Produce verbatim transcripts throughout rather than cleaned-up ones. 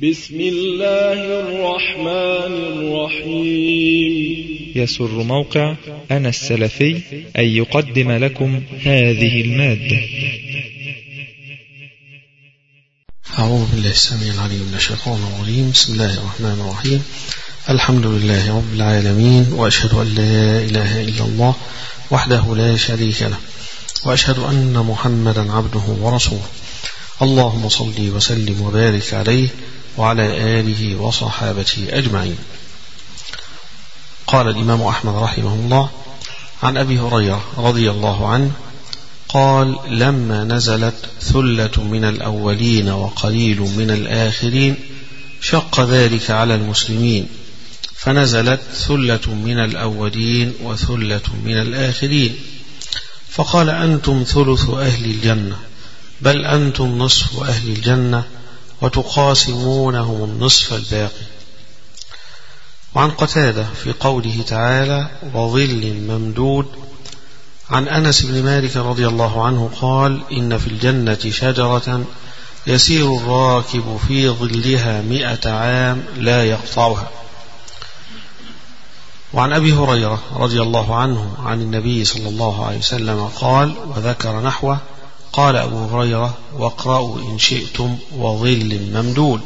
بسم الله الرحمن الرحيم. يسر موقع أنا السلفي أن يقدم لكم هذه المادة. أعوذ بالله السميع العليم من الشيطان الرجيم. بسم الله الرحمن الرحيم. الحمد لله رب العالمين، وأشهد أن لا إله إلا الله وحده لا شريك له، وأشهد أن محمدا عبده ورسوله. اللهم صل وسلم وبارك عليه وعلى آله وصحابته أجمعين. قال الإمام أحمد رحمه الله عن أبي هريرة رضي الله عنه قال: لما نزلت ثلة من الأولين وقليل من الآخرين شق ذلك على المسلمين، فنزلت ثلة من الأولين وثلة من الآخرين، فقال: أنتم ثلث أهل الجنة، بل أنتم نصف أهل الجنة، وتقاسمونهم النصف الباقي. وعن قتادة في قوله تعالى: وظل ممدود، عن أنس بن مالك رضي الله عنه قال: إن في الجنة شجرة يسير الراكب في ظلها مئة عام لا يقطعها. وعن أبي هريرة رضي الله عنه عن النبي صلى الله عليه وسلم قال، وذكر نحوه. قال أبو هريرة: واقرأوا إن شئتم وظل ممدود.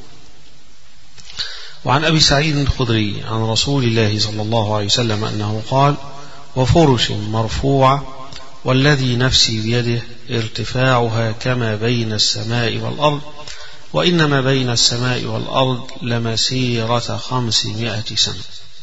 وعن أبي سعيد الخدري عن رسول الله صلى الله عليه وسلم أنه قال: وفرش مرفوعة، والذي نفسي بيده ارتفاعها كما بين السماء والأرض، وإنما بين السماء والأرض لمسيرة خمسمائة سنة.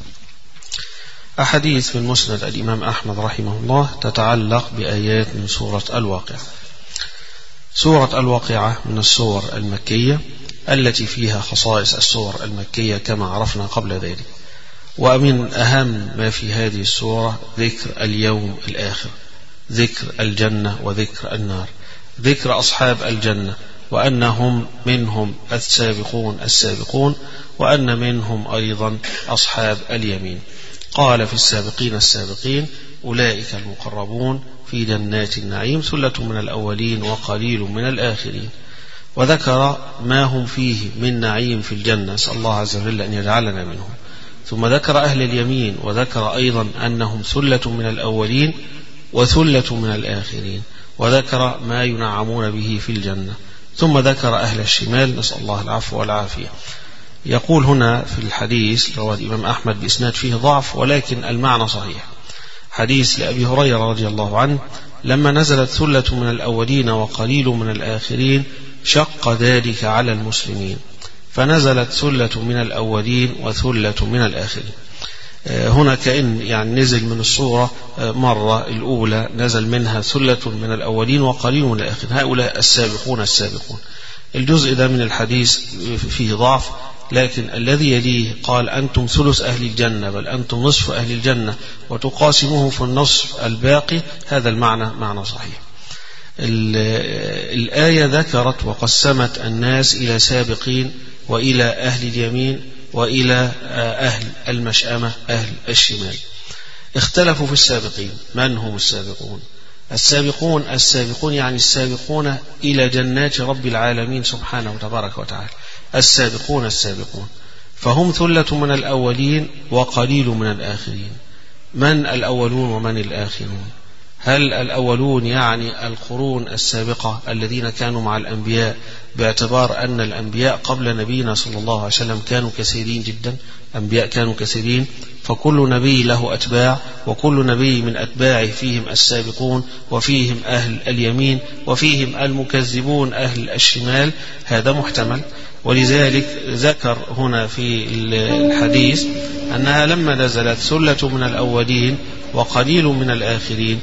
أحاديث من مسند الإمام أحمد رحمه الله تتعلق بآيات من سورة الواقعة. سورة الواقعة من السور المكية التي فيها خصائص السور المكية كما عرفنا قبل ذلك، ومن أهم ما في هذه السورة ذكر اليوم الآخر، ذكر الجنة وذكر النار، ذكر أصحاب الجنة وأنهم منهم السابقون السابقون، وأن منهم أيضا أصحاب اليمين. قال: في السابقين السابقين أولئك المقربون في جنات النعيم، ثلة من الأولين وقليل من الآخرين. وذكر ما هم فيه من نعيم في الجنة، نسأل الله عز وجل أن يجعلنا منهم. ثم ذكر أهل اليمين، وذكر أيضا أنهم ثلة من الأولين وثلة من الآخرين، وذكر ما ينعمون به في الجنة. ثم ذكر أهل الشمال، نسأل الله العفو والعافية. يقول هنا في الحديث رواه الإمام أحمد بإسناد فيه ضعف، ولكن المعنى صحيح. حديث لأبي هريرة رضي الله عنه: لما نزلت ثلة من الأولين وقليل من الآخرين شق ذلك على المسلمين، فنزلت ثلة من الأولين وثلة من الآخرين. هنا كأن يعني نزل من الصورة مرة الأولى نزل منها ثلة من الأولين وقليل من الآخرين، هؤلاء السابقون السابقون. الجزء ده من الحديث فيه ضعف، لكن الذي يليه قال: أنتم ثلث أهل الجنة، بل أنتم نصف أهل الجنة، وتقاسموه في النصف الباقي. هذا المعنى معنى صحيح. الآية ذكرت وقسمت الناس إلى سابقين وإلى أهل اليمين وإلى أهل المشأمة أهل الشمال. اختلفوا في السابقين. من هم السابقون؟ السابقون السابقون يعني السابقون إلى جنات رب العالمين سبحانه وتبارك وتعالى، السابقون السابقون، فهم ثلة من الأولين وقليل من الآخرين. من الأولون ومن الآخرون؟ هل الأولون يعني القرون السابقة الذين كانوا مع الأنبياء، باعتبار أن الأنبياء قبل نبينا صلى الله عليه وسلم كانوا كثيرين جدا، أنبياء كانوا كثيرين، فكل نبي له أتباع، وكل نبي من أتباعه فيهم السابقون وفيهم أهل اليمين وفيهم المكذبون أهل الشمال. هذا محتمل. ولذلك ذكر هنا في الحديث أنها لما نزلت ثلة من الأولين وقليل من الآخرين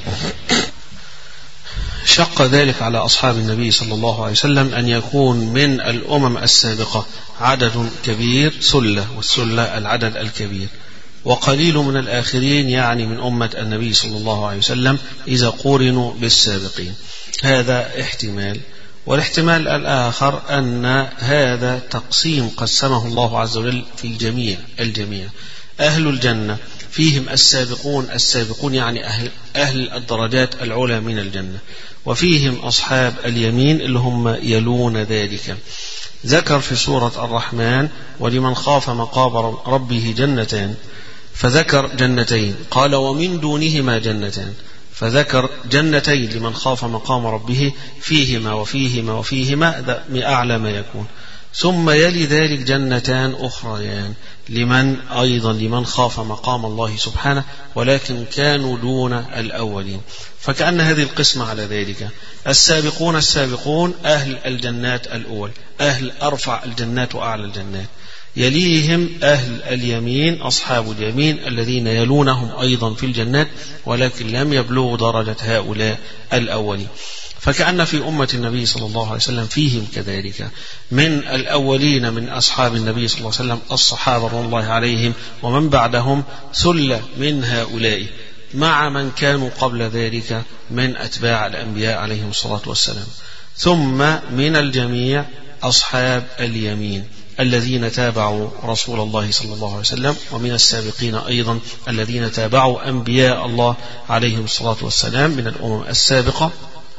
شق ذلك على أصحاب النبي صلى الله عليه وسلم أن يكون من الأمم السابقة عدد كبير، سلة، والسلة العدد الكبير، وقليل من الآخرين يعني من أمة النبي صلى الله عليه وسلم إذا قورنوا بالسابقين. هذا احتمال. والاحتمال الآخر أن هذا تقسيم قسمه الله عز وجل في الجميع الجميع أهل الجنة فيهم السابقون، السابقون يعني أهل, أهل الدرجات العلى من الجنة، وفيهم أصحاب اليمين اللي هم يلون ذلك. ذكر في سورة الرحمن ولمن خاف مقام ربه جنتان، فذكر جنتين، قال ومن دونهما جنتان، فذكر جنتين لمن خاف مقام ربه فيهما وفيهما وفيهما أعلى ما يكون، ثم يلي ذلك جنتان أخريان لمن أيضا لمن خاف مقام الله سبحانه ولكن كانوا دون الأولين. فكأن هذه القسمة على ذلك. السابقون السابقون أهل الجنات الأول، أهل أرفع الجنات وأعلى الجنات، يليهم أهل اليمين أصحاب اليمين الذين يلونهم أيضا في الجنات ولكن لم يبلغوا درجة هؤلاء الأولين. فكأن في أمة النبي صلى الله عليه وسلم فيهم كذلك من الأولين من أصحاب النبي صلى الله عليه وسلم الصحابة رضي الله عليهم ومن بعدهم ثلة من هؤلاء مع من كانوا قبل ذلك من أتباع الأنبياء عليهم الصلاة والسلام، ثم من الجميع أصحاب اليمين الذين تابعوا رسول الله صلى الله عليه وسلم، ومن السابقين أيضا الذين تابعوا أنبياء الله عليهم الصلاة والسلام من الأمم السابقة.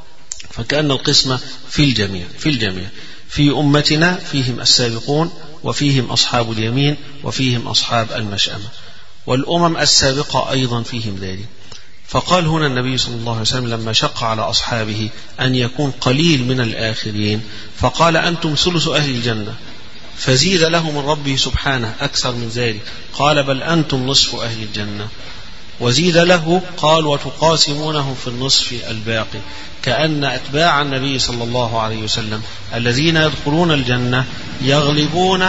فكأن القسمة في الجميع في الجميع في أمتنا فيهم السابقون وفيهم أصحاب اليمين وفيهم أصحاب المشأمة، والأمم السابقة أيضا فيهم ذلك. فقال هنا النبي صلى الله عليه وسلم لما شق على أصحابه أن يكون قليل من الآخرين فقال أنتم ثلث أهل الجنة، فزيد له من ربه سبحانه أكثر من ذلك قال بل أنتم نصف أهل الجنة، وزيد له قال وتقاسمونه في النصف الباقي. كأن أتباع النبي صلى الله عليه وسلم الذين يدخلون الجنة يغلبون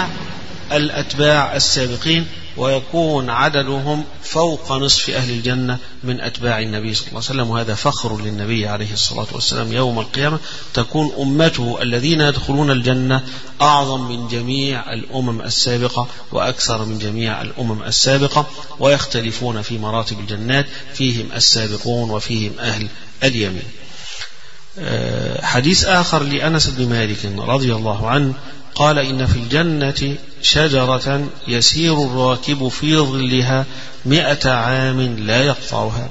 الأتباع السابقين ويكون عددهم فوق نصف أهل الجنة من أتباع النبي صلى الله عليه وسلم، وهذا فخر للنبي عليه الصلاة والسلام. يوم القيامة تكون أمته الذين يدخلون الجنة أعظم من جميع الأمم السابقة وأكثر من جميع الأمم السابقة، ويختلفون في مراتب الجنات، فيهم السابقون وفيهم أهل اليمين. حديث آخر لأنس بن مالك رضي الله عنه قال إن في الجنة شجرة يسير الراكب في ظلها مئة عام لا يقطعها.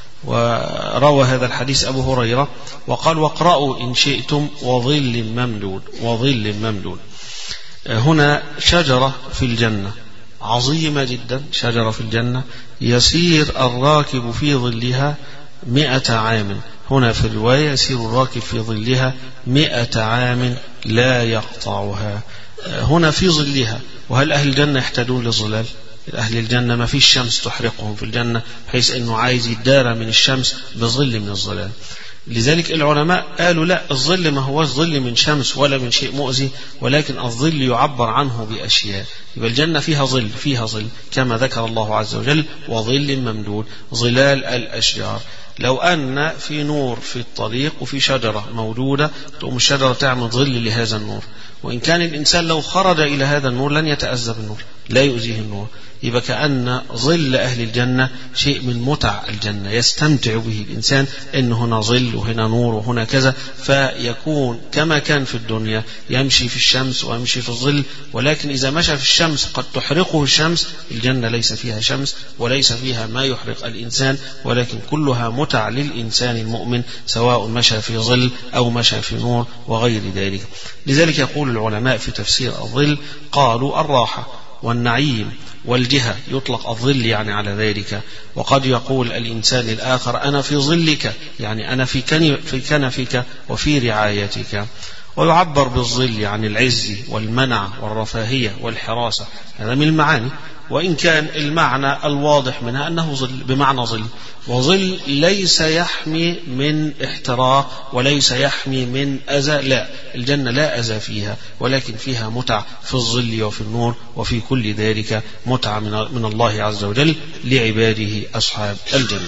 وروى هذا الحديث أبو هريرة وقال واقرأوا إن شئتم وظل ممدود وظل ممدود. هنا شجرة في الجنة عظيمة جدا، شجرة في الجنة يسير الراكب في ظلها مئة عام، هنا في الرواية يسير الراكب في ظلها مئة عام لا يقطعها، هنا في ظلها. وهل أهل الجنة يحتاجون للظلال؟ أهل الجنة ما فيش شمس تحرقهم في الجنة بحيث أنه عايز يدارى من الشمس بظل من الظلال. لذلك العلماء قالوا لا، الظل ما هو ظل من شمس ولا من شيء مؤذي، ولكن الظل يعبر عنه بأشياء. يبقى الجنة فيها ظل فيها ظل كما ذكر الله عز وجل وظل ممدود، ظلال الأشجار. لو أن في نور في الطريق وفي شجرة موجودة تقوم الشجرة تعمل ظل لهذا النور، وإن كان الإنسان لو خرج إلى هذا النور لن يتأذى بالنور، لا يؤذيه النور. يبقى كأن ظل أهل الجنة شيء من متع الجنة يستمتع به الإنسان، إن هنا ظل وهنا نور وهنا كذا، فيكون كما كان في الدنيا يمشي في الشمس ويمشي في الظل. ولكن إذا مشى في الشمس قد تحرقه الشمس، الجنة ليس فيها شمس وليس فيها ما يحرق الإنسان، ولكن كلها متع للإنسان المؤمن سواء مشى في ظل أو مشى في نور وغير ذلك. لذلك يقول العلماء في تفسير الظل قالوا الراحة والنعيم والجهة، يطلق الظل يعني على ذلك. وقد يقول الإنسان الآخر أنا في ظلك، يعني أنا في كنفك وفي رعايتك. ويعبر بالظل عن العز والمنع والرفاهية والحراسة، هذا من المعاني، وإن كان المعنى الواضح منها أنه ظل بمعنى ظل، وظل ليس يحمي من احتراق وليس يحمي من أذى، لا، الجنة لا أذى فيها، ولكن فيها متع في الظل وفي النور وفي كل ذلك متع من الله عز وجل لعباده أصحاب الجنة.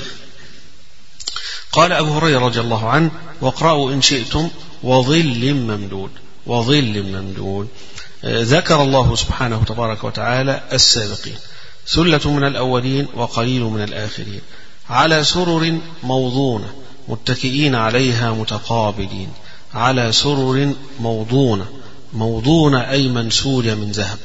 قال أبو هريرة رضي الله عنه واقرأوا إن شئتم وظل ممدود وظل ممدود. ذكر الله سبحانه تبارك وتعالى السابقين، ثلة من الأولين وقليل من الآخرين، على سرر موضونة متكئين عليها متقابلين، على سرر موضونة، موضونة أي منسوجة من ذهب،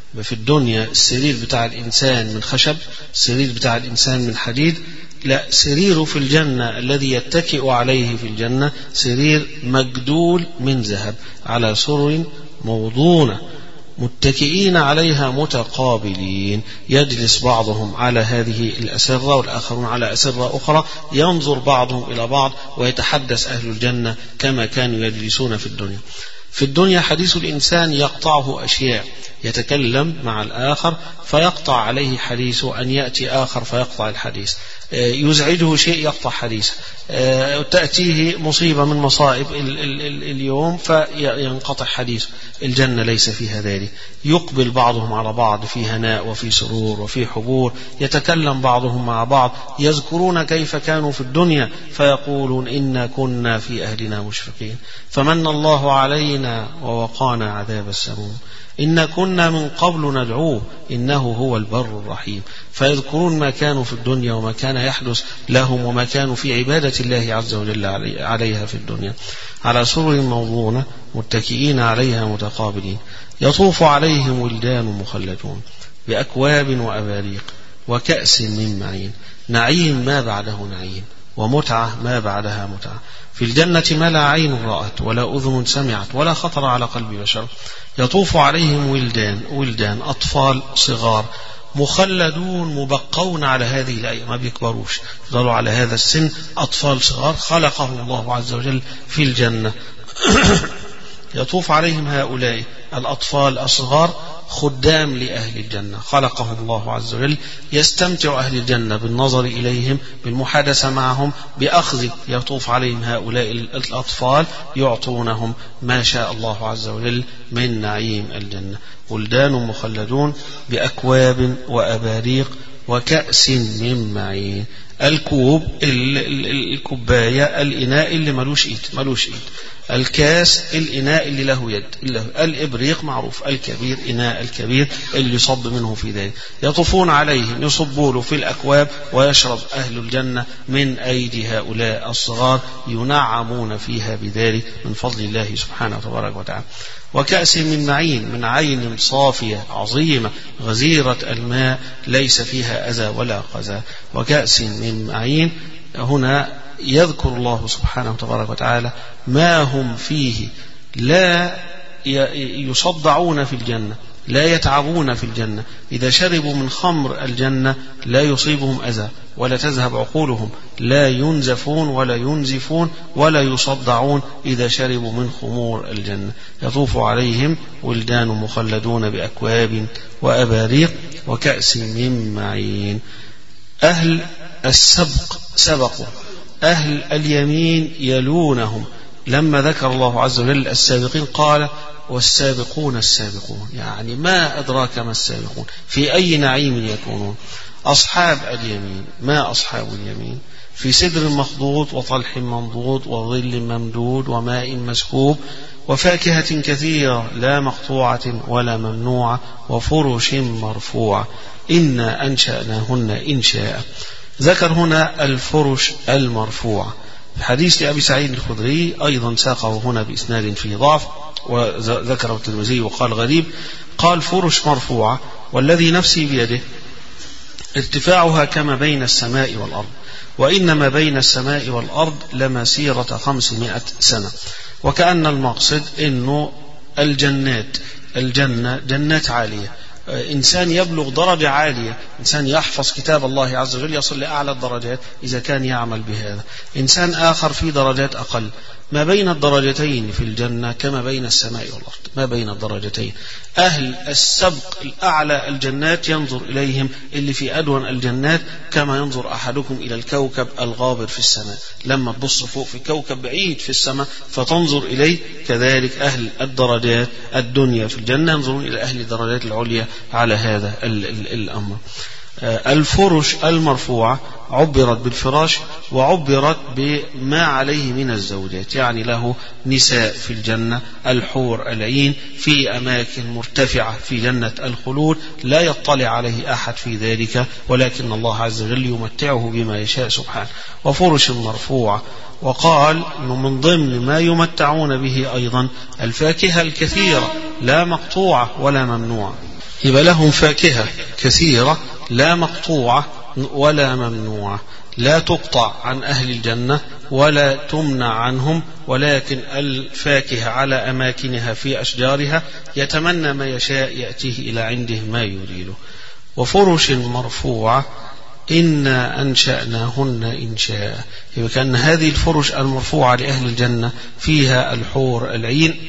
في الدنيا السرير بتاع الإنسان من خشب، السرير بتاع الإنسان من حديد، لا، سريره في الجنة الذي يتكئ عليه في الجنة سرير مجدول من ذهب على سرر موضونة متكئين عليها متقابلين، يجلس بعضهم على هذه الأسرة والآخرون على أسرة أخرى، ينظر بعضهم إلى بعض ويتحدث أهل الجنة كما كانوا يجلسون في الدنيا. في الدنيا حديث الإنسان يقطعه أشياء، يتكلم مع الآخر فيقطع عليه حديثه، أن يأتي آخر فيقطع الحديث، يزعجه شيء يقطع حديثه، تأتيه مصيبة من مصائب اليوم فينقطع حديثه. الجنة ليس فيها ذلك، يقبل بعضهم على بعض في هناء وفي سرور وفي حبور، يتكلم بعضهم مع بعض، يذكرون كيف كانوا في الدنيا فيقولون إنا كنا في أهلنا مشفقين فمن الله علينا ووقانا عذاب السموم إن كنا من قبل ندعوه إنه هو البر الرحيم. فيذكرون ما كانوا في الدنيا وما كان يحدث لهم وما كانوا في عبادة الله عز وجل عليها في الدنيا، على سرر موضونة متكئين عليها متقابلين، يطوف عليهم ولدان مخلدون بأكواب وأباريق وكأس من معين. نعيم ما بعده نعيم، ومتعة ما بعدها متعة. في الجنة ما لا عين رأت ولا أذن سمعت ولا خطر على قلب بشر. يطوف عليهم ولدان ولدان أطفال صغار مخلدون مبقون على هذه الآية، ما بيكبروش، يفضلوا على هذا السن، أطفال صغار خلقهم الله عز وجل في الجنة. يطوف عليهم هؤلاء الأطفال الصغار خدام لأهل الجنة، خلقهم الله عز وجل، يستمتع أهل الجنة بالنظر إليهم، بالمحادثة معهم، بأخذ. يطوف عليهم هؤلاء الأطفال يعطونهم ما شاء الله عز وجل من نعيم الجنة. ولدان مخلدون بأكواب وأباريق وكأس من معين. الكوب الكوباية، الإناء اللي ملوش إيد ملوش إيد الكاس الإناء اللي له يد، الإبريق معروف الكبير، إناء الكبير اللي يصب منه في ذلك. يطوفون عليهم يصبوا له في الأكواب ويشرب أهل الجنة من أيدي هؤلاء الصغار، ينعمون فيها بذلك من فضل الله سبحانه وتبارك وتعالى. وكأس من معين، من عين صافية عظيمة غزيرة الماء ليس فيها أذى ولا قذى. وكأس من معين، هنا يذكر الله سبحانه وتبارك وتعالى ما هم فيه، لا يصدعون في الجنة، لا يتعبون في الجنة. إذا شربوا من خمر الجنة لا يصيبهم أذى ولا تذهب عقولهم، لا ينزفون ولا ينزفون ولا يصدعون إذا شربوا من خمور الجنة. يطوف عليهم ولدان مخلدون بأكواب وأباريق وكأس من معين. أهل السبق سبقوا، أهل اليمين يلونهم. لما ذكر الله عز وجل السابقين قال والسابقون السابقون، يعني ما أدراك ما السابقون، في أي نعيم يكونون. أصحاب اليمين، ما أصحاب اليمين؟ في سدر مخضود وطلح منضود وظل ممدود وماء مسكوب وفاكهة كثيرة لا مقطوعة ولا ممنوعة وفرش مرفوعة إنا أنشأناهن إنشاء. ذكر هنا الفرش المرفوعة. حديث لأبي سعيد الخدري أيضا ساقه هنا بإسناد فيه ضعف، وذكره الترمذي وقال غريب. قال فرش مرفوعة والذي نفسي بيده ارتفاعها كما بين السماء والأرض، وإنما بين السماء والأرض لمسيرة خمسمائة سنة. وكأن المقصد أنه الجنات، الجنة جنات عالية، إنسان يبلغ درجة عالية، إنسان يحفظ كتاب الله عز وجل يصل لأعلى الدرجات إذا كان يعمل بهذا. إنسان آخر في درجات أقل. ما بين الدرجتين في الجنة كما بين السماء والأرض، ما بين الدرجتين. أهل السبق الأعلى الجنات ينظر إليهم اللي في أدون الجنات كما ينظر أحدكم إلى الكوكب الغابر في السماء. لما تبص فوق في كوكب بعيد في السماء فتنظر إليه، كذلك أهل الدرجات الدنيا في الجنة ينظرون إلى أهل الدرجات العليا على هذا ال ال الأمر. الفرش المرفوعة عبرت بالفراش وعبرت بما عليه من الزوجات، يعني له نساء في الجنة، الحور العين في أماكن مرتفعة في جنة الخلود لا يطلع عليه أحد في ذلك، ولكن الله عز وجل يمتعه بما يشاء سبحانه. وفرش مرفوعة، وقال إنه من ضمن ما يمتعون به أيضا الفاكهة الكثيرة لا مقطوعة ولا ممنوعة، يبقى لهم فاكهة كثيرة لا مقطوعة ولا ممنوعة، لا تقطع عن أهل الجنة ولا تمنع عنهم، ولكن الفاكهة على أماكنها في أشجارها، يتمنى ما يشاء يأتيه إلى عنده ما يريده. وفرش مرفوعة إنا أنشأناهن إنشاء، يبقى كأن هذه الفرش المرفوعة لأهل الجنة فيها الحور العين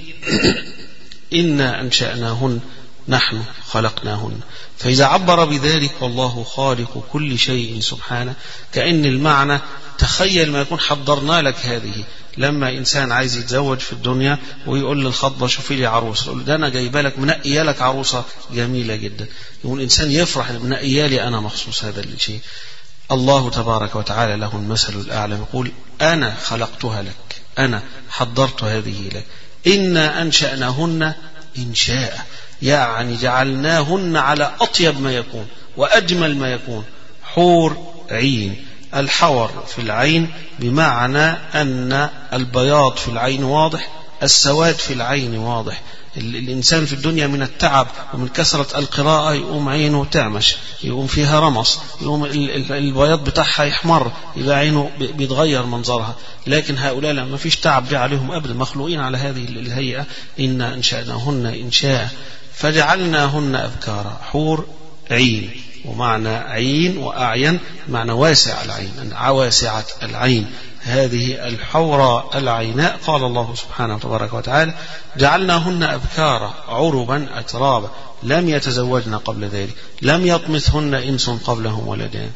إنا أنشأناهن نحن خلقناهن. فإذا عبر بذلك والله خالق كل شيء سبحانه، كأن المعنى تخيل ما يكون حضرنا لك هذه. لما إنسان عايز يتزوج في الدنيا ويقول للخطبة شوفي لي عروسة، يقول ده أنا جايبه لك منقية لك عروسة جميلة جدا، يقول الإنسان يفرح منقية لي أنا مخصوص هذا الشيء. الله تبارك وتعالى له المثل الأعلى، يقول أنا خلقتها لك، أنا حضرت هذه لك. إنا أنشأناهن إنشاء، يعني جعلناهن على أطيب ما يكون وأجمل ما يكون. حور عين، الحور في العين بمعنى أن البياض في العين واضح، السواد في العين واضح. الإنسان في الدنيا من التعب ومن كثرة القراءة يقوم عينه تعمش، يقوم فيها رمص، يقوم البياض بتاعها يحمر، يبقى عينه بيتغير منظرها. لكن هؤلاء ما فيش تعب جاء عليهم أبدا، مخلوقين على هذه الهيئة. إنا أنشأناهن إنشاء فجعلناهن أبكارا. حور عين، ومعنى عين وأعين معنى واسع العين، واسعة العين. هذه الحوراء العيناء قال الله سبحانه وتبارك وتعالى جعلناهن أبكارا عربا أترابا لم يتزوجن قبل ذلك، لم يطمثهن إنس قبلهم ولا جان.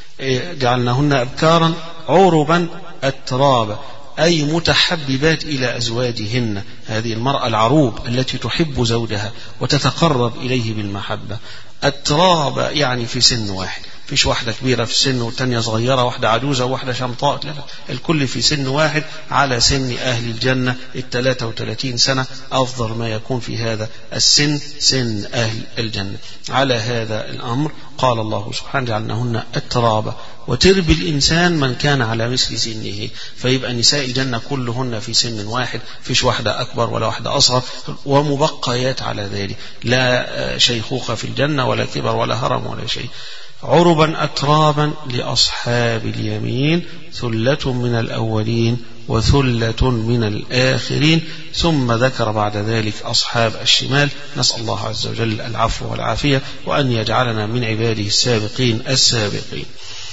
جعلناهن أبكارا عربا أترابا، أي متحببات إلى أزواجهن. هذه المرأة العروب التي تحب زوجها وتتقرب إليه بالمحبة. التراب يعني في سن واحد، فيش واحدة كبيرة في السن والتانية صغيرة، واحدة عجوزة وواحدة شمطاء، لا لا، الكل في سن واحد على سن أهل الجنة الثلاثة وثلاثين سنة. أفضل ما يكون في هذا السن سن أهل الجنة. على هذا الأمر قال الله سبحانه جعلناهن أترابا، وترب الإنسان من كان على مثل سنه، فيبقى نساء الجنة كلهن في سن واحد، فيش واحدة أكبر ولا واحدة أصغر، ومبقيات على ذلك، لا شيخوخة في الجنة ولا كبر ولا هرم ولا شيء. عربا أترابا لأصحاب اليمين ثلة من الأولين وثلة من الآخرين. ثم ذكر بعد ذلك أصحاب الشمال. نسأل الله عز وجل العفو والعافية، وأن يجعلنا من عباده السابقين السابقين.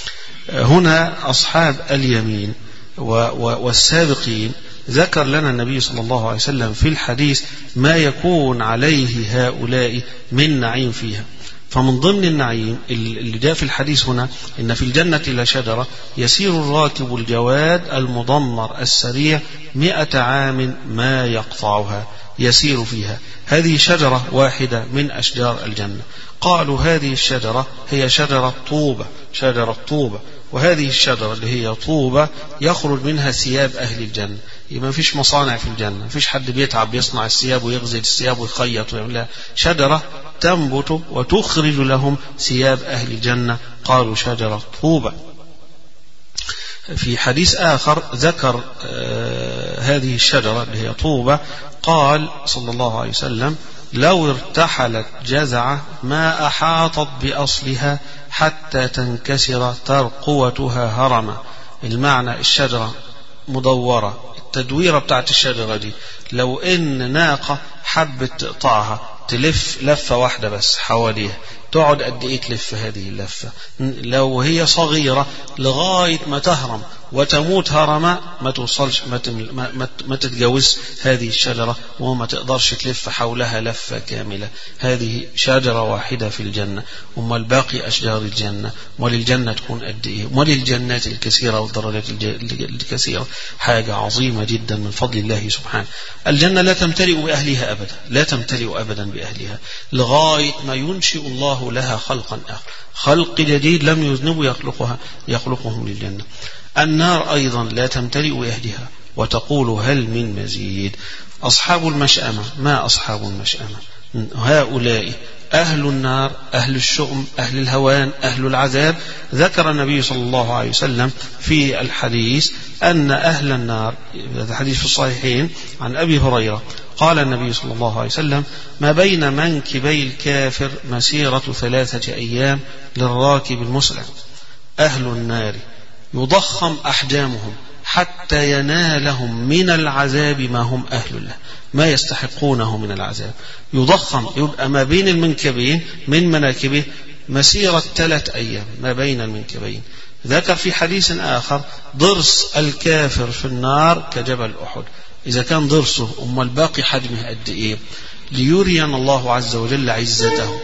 هنا أصحاب اليمين والسابقين ذكر لنا النبي صلى الله عليه وسلم في الحديث ما يكون عليه هؤلاء من نعيم فيها. فمن ضمن النعيم اللي جاء في الحديث هنا إن في الجنة لشجرة يسير الراكب الجواد المضمر السريع مئة عام ما يقطعها، يسير فيها. هذه شجرة واحدة من أشجار الجنة. قالوا هذه الشجرة هي شجرة طوبة، شجرة طوبة. وهذه الشجرة اللي هي طوبة يخرج منها ثياب أهل الجنة. يبقى ما فيش مصانع في الجنة، ما فيش حد بيتعب بيصنع الثياب ويغزل الثياب ويخيط ويعملها، شجرة تنبت وتخرج لهم ثياب أهل الجنة. قالوا شجرة طوبة. في حديث آخر ذكر آه هذه الشجرة اللي هي طوبة، قال صلى الله عليه وسلم لو ارتحلت جزعة ما أحاطت بأصلها حتى تنكسر ترقوتها هرما. المعنى الشجرة مدورة، التدويرة بتاعت الشجرة دي لو إن ناقة حبت تقطعها تلف لفة واحدة بس حواليها، تقعد قد إيه تلف هذه اللفة؟ لو هي صغيرة لغاية ما تهرم وتموت هرمة ما توصلش ما, ما, ما تتجاوز هذه الشجرة وما تقدرش تلف حولها لفة كاملة. هذه شجرة واحدة في الجنة، وما الباقي أشجار الجنة، وللجنة تكون قد إيه، وللجنات الكثيرة والدرجات الكثيرة. حاجة عظيمة جدا من فضل الله سبحانه. الجنة لا تمتلئ بأهلها أبدا، لا تمتلئ أبدا بأهلها لغاية ما ينشئ الله لها خلقا آخر، خلق جديد لم يذنبوا يخلقها يخلقهم للجنة. النار أيضا لا تمتلئ بأهلها وتقول هل من مزيد. أصحاب المشأمة، ما أصحاب المشأمة؟ هؤلاء أهل النار، أهل الشؤم، أهل الهوان، أهل العذاب. ذكر النبي صلى الله عليه وسلم في الحديث أن أهل النار، هذا حديث في الصحيحين عن أبي هريرة، قال النبي صلى الله عليه وسلم ما بين منكبي الكافر مسيرة ثلاثة أيام للراكب المسرع. أهل النار يضخم أحجامهم حتى ينالهم من العذاب ما هم أهل له، ما يستحقونه من العذاب. يضخم، يبقى ما بين المنكبين من مناكبه مسيرة ثلاث أيام ما بين المنكبين. ذكر في حديث آخر ضرس الكافر في النار كجبل أحد. إذا كان ضرسه أم الباقي حجمه قد إيه؟ ليرينا الله عز وجل عزته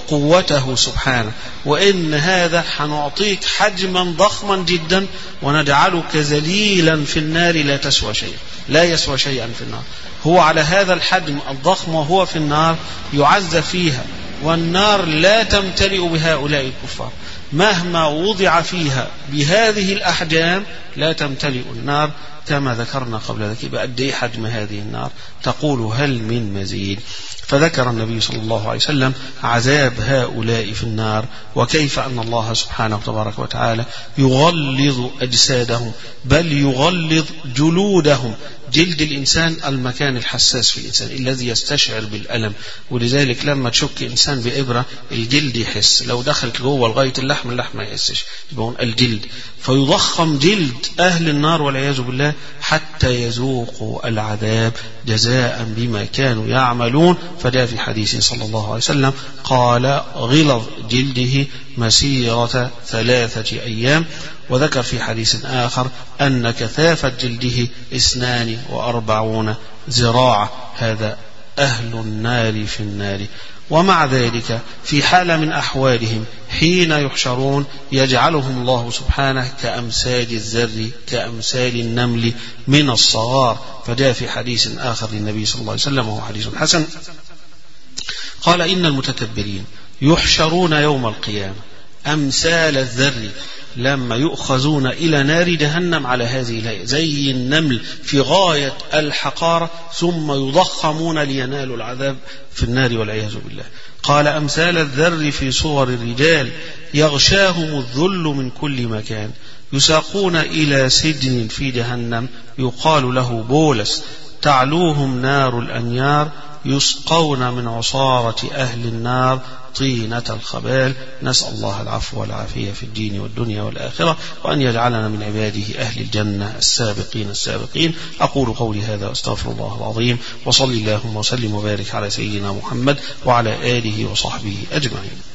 وقوته سبحانه، وإن هذا حنعطيك حجما ضخما جدا ونجعلك ذليلا في النار لا تسوى شيئا، لا يسوى شيئا في النار. هو على هذا الحجم الضخم وهو في النار يعذب فيها، والنار لا تمتلئ بهؤلاء الكفار مهما وضع فيها بهذه الأحجام، لا تمتلئ النار كما ذكرنا قبل ذلك. بقد إيه حجم هذه النار؟ تقول هل من مزيد. فذكر النبي صلى الله عليه وسلم عذاب هؤلاء في النار، وكيف أن الله سبحانه وتبارك وتعالى يغلظ أجسادهم، بل يغلظ جلودهم. جلد الإنسان المكان الحساس في الإنسان الذي يستشعر بالألم، ولذلك لما تشك إنسان بإبرة الجلد يحس، لو دخلت جوه لغاية اللحم اللحم ما يحسش، يبقى الجلد. فيضخم جلد أهل النار والعياذ بالله حتى يذوقوا العذاب جزاء بما كانوا يعملون. فجاء في حديث صلى الله عليه وسلم قال غلظ جلده مسيرة ثلاثة أيام. وذكر في حديث آخر أن كثافة جلده اثنان وأربعون ذراعا. هذا أهل النار في النار. ومع ذلك في حال من أحوالهم حين يحشرون يجعلهم الله سبحانه كأمثال الذر، كأمثال النمل من الصغار. فجاء في حديث آخر للنبي صلى الله عليه وسلم وهو حديث حسن قال إن المتكبرين يحشرون يوم القيامة أمثال الذر لما يؤخذون إلى نار جهنم على هذه الهيئة زي النمل في غاية الحقارة، ثم يضخمون لينالوا العذاب في النار والعياذ بالله. قال أمثال الذر في صور الرجال يغشاهم الذل من كل مكان، يساقون إلى سجن في جهنم يقال له بولس، تعلوهم نار الأنيار، يسقون من عصارة أهل النار طينة الخبال. نسأل الله العفو والعافية في الدين والدنيا والآخرة، وأن يجعلنا من عباده أهل الجنة السابقين السابقين. أقول قولي هذا وأستغفر الله العظيم، وصلي اللهم وسلم وبارك على سيدنا محمد وعلى آله وصحبه أجمعين.